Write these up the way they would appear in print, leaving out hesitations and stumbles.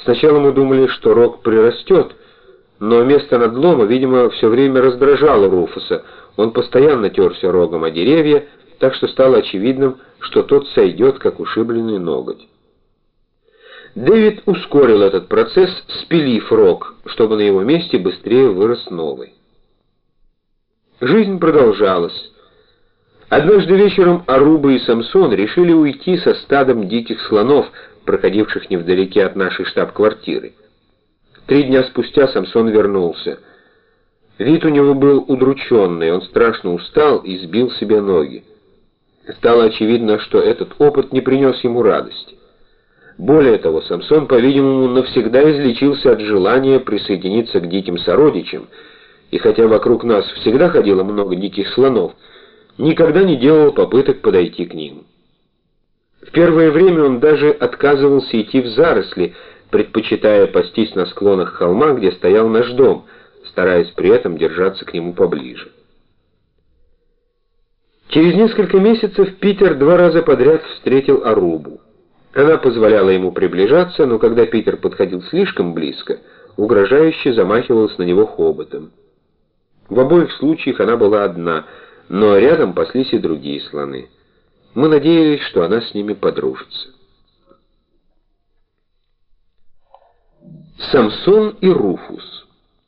Сначала мы думали, что рог прирастет, но место надлома, видимо, все время раздражало Руфуса. Он постоянно терся рогом о деревья, так что стало очевидным, что тот сойдет, как ушибленный ноготь. Дэвид ускорил этот процесс, спилив рог, чтобы на его месте быстрее вырос новый. Жизнь продолжалась. Однажды вечером Аруба и Самсон решили уйти со стадом диких слонов, проходивших невдалеке от нашей штаб-квартиры. 3 дня спустя Самсон вернулся. Вид у него был удрученный, он страшно устал и сбил себе ноги. Стало очевидно, что этот опыт не принес ему радости. Более того, Самсон, по-видимому, навсегда излечился от желания присоединиться к диким сородичам, и хотя вокруг нас всегда ходило много диких слонов, никогда не делал попыток подойти к ним. В первое время он даже отказывался идти в заросли, предпочитая пастись на склонах холма, где стоял наш дом, стараясь при этом держаться к нему поближе. Через несколько месяцев Питер 2 раза подряд встретил Арубу. Она позволяла ему приближаться, но когда Питер подходил слишком близко, угрожающе замахивалась на него хоботом. В обоих случаях она была одна, но рядом паслись и другие слоны. Мы надеялись, что она с ними подружится. Самсон и Руфус.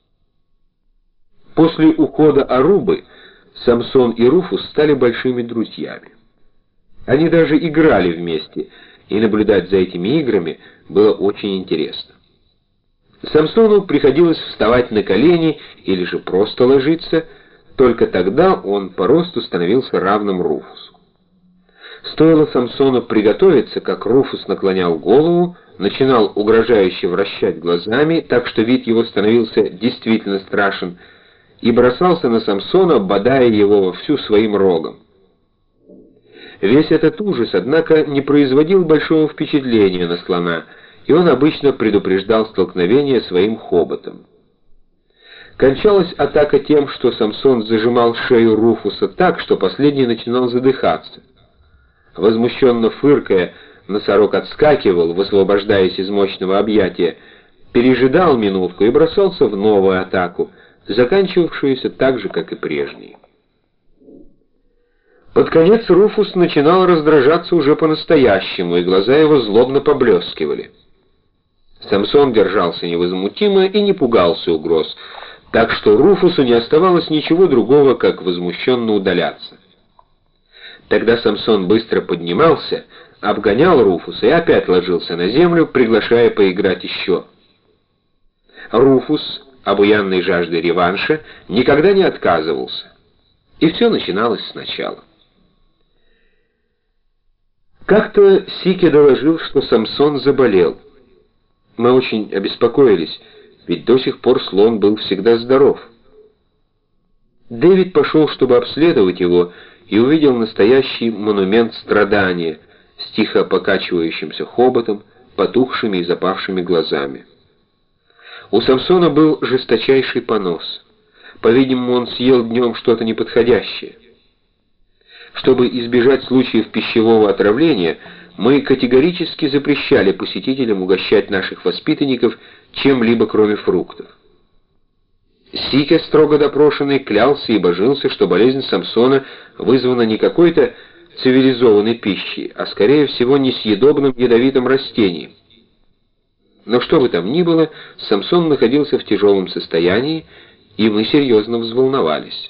После ухода Арубы Самсон и Руфус стали большими друзьями. Они даже играли вместе, и наблюдать за этими играми было очень интересно. Самсону приходилось вставать на колени или же просто ложиться, только тогда он по росту становился равным Руфусу. Стоило Самсону приготовиться, как Руфус наклонял голову, начинал угрожающе вращать глазами, так что вид его становился действительно страшен, и бросался на Самсона, бодая его вовсю своим рогом. Весь этот ужас, однако, не производил большого впечатления на слона, и он обычно предупреждал столкновение своим хоботом. Кончалась атака тем, что Самсон зажимал шею Руфуса так, что последний начинал задыхаться. Возмущенно фыркая, носорог отскакивал, высвобождаясь из мощного объятия, пережидал минутку и бросался в новую атаку, заканчивавшуюся так же, как и прежние. Под конец Руфус начинал раздражаться уже по-настоящему, и глаза его злобно поблескивали. Самсон держался невозмутимо и не пугался угроз, так что Руфусу не оставалось ничего другого, как возмущенно удаляться. Тогда Самсон быстро поднимался, обгонял Руфуса и опять ложился на землю, приглашая поиграть еще. Руфус, обуянный жаждой реванша, никогда не отказывался, и все начиналось сначала. Как-то Сике доложил, что Самсон заболел. Мы очень обеспокоились, ведь до сих пор слон был всегда здоров. Дэвид пошел, чтобы обследовать его, и увидел настоящий монумент страдания с тихо покачивающимся хоботом, потухшими и запавшими глазами. У Самсона был жесточайший понос. По-видимому, он съел днем что-то неподходящее. Чтобы избежать случаев пищевого отравления, мы категорически запрещали посетителям угощать наших воспитанников чем-либо, кроме фруктов. Сике, строго допрошенный, клялся и божился, что болезнь Самсона вызвана не какой-то цивилизованной пищей, а скорее всего несъедобным ядовитым растением. Но что бы там ни было, Самсон находился в тяжелом состоянии, и мы серьезно взволновались.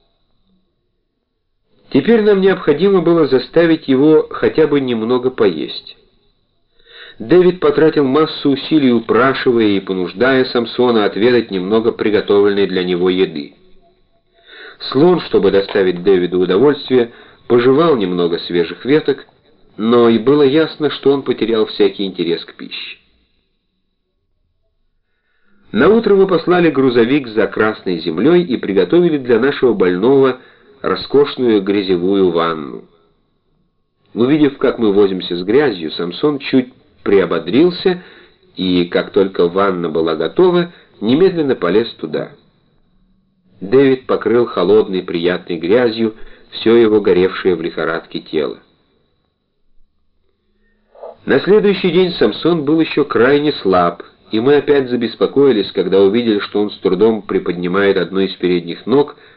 Теперь нам необходимо было заставить его хотя бы немного поесть. Дэвид потратил массу усилий, упрашивая и понуждая Самсона отведать немного приготовленной для него еды. Слон, чтобы доставить Дэвиду удовольствие, пожевал немного свежих веток, но и было ясно, что он потерял всякий интерес к пище. Наутро мы послали грузовик за красной землей и приготовили для нашего больного роскошную грязевую ванну. Увидев, как мы возимся с грязью, Самсон чуть приободрился, и, как только ванна была готова, немедленно полез туда. Дэвид покрыл холодной приятной грязью все его горевшее в лихорадке тело. На следующий день Самсон был еще крайне слаб и мы опять забеспокоились, когда увидели, что он с трудом приподнимает одну из передних ног,